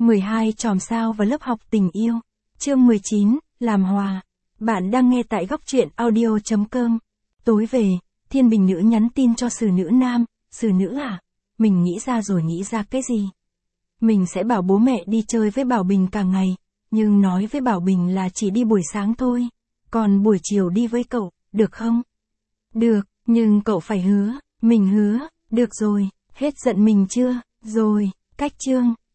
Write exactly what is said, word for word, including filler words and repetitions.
mười hai chòm sao và lớp học tình yêu. Chương mười chín, làm hòa. Bạn đang nghe tại góc truyện audio chấm com. Tối về, Thiên Bình Nữ nhắn tin cho Sử Nữ Nam, Sử Nữ à? Mình nghĩ ra rồi nghĩ ra cái gì? Mình sẽ bảo bố mẹ đi chơi với Bảo Bình cả ngày, nhưng nói với Bảo Bình là chỉ đi buổi sáng thôi, còn buổi chiều đi với cậu, được không? Được, nhưng cậu phải hứa. Mình hứa, được rồi, hết giận mình chưa? Rồi, cách chương.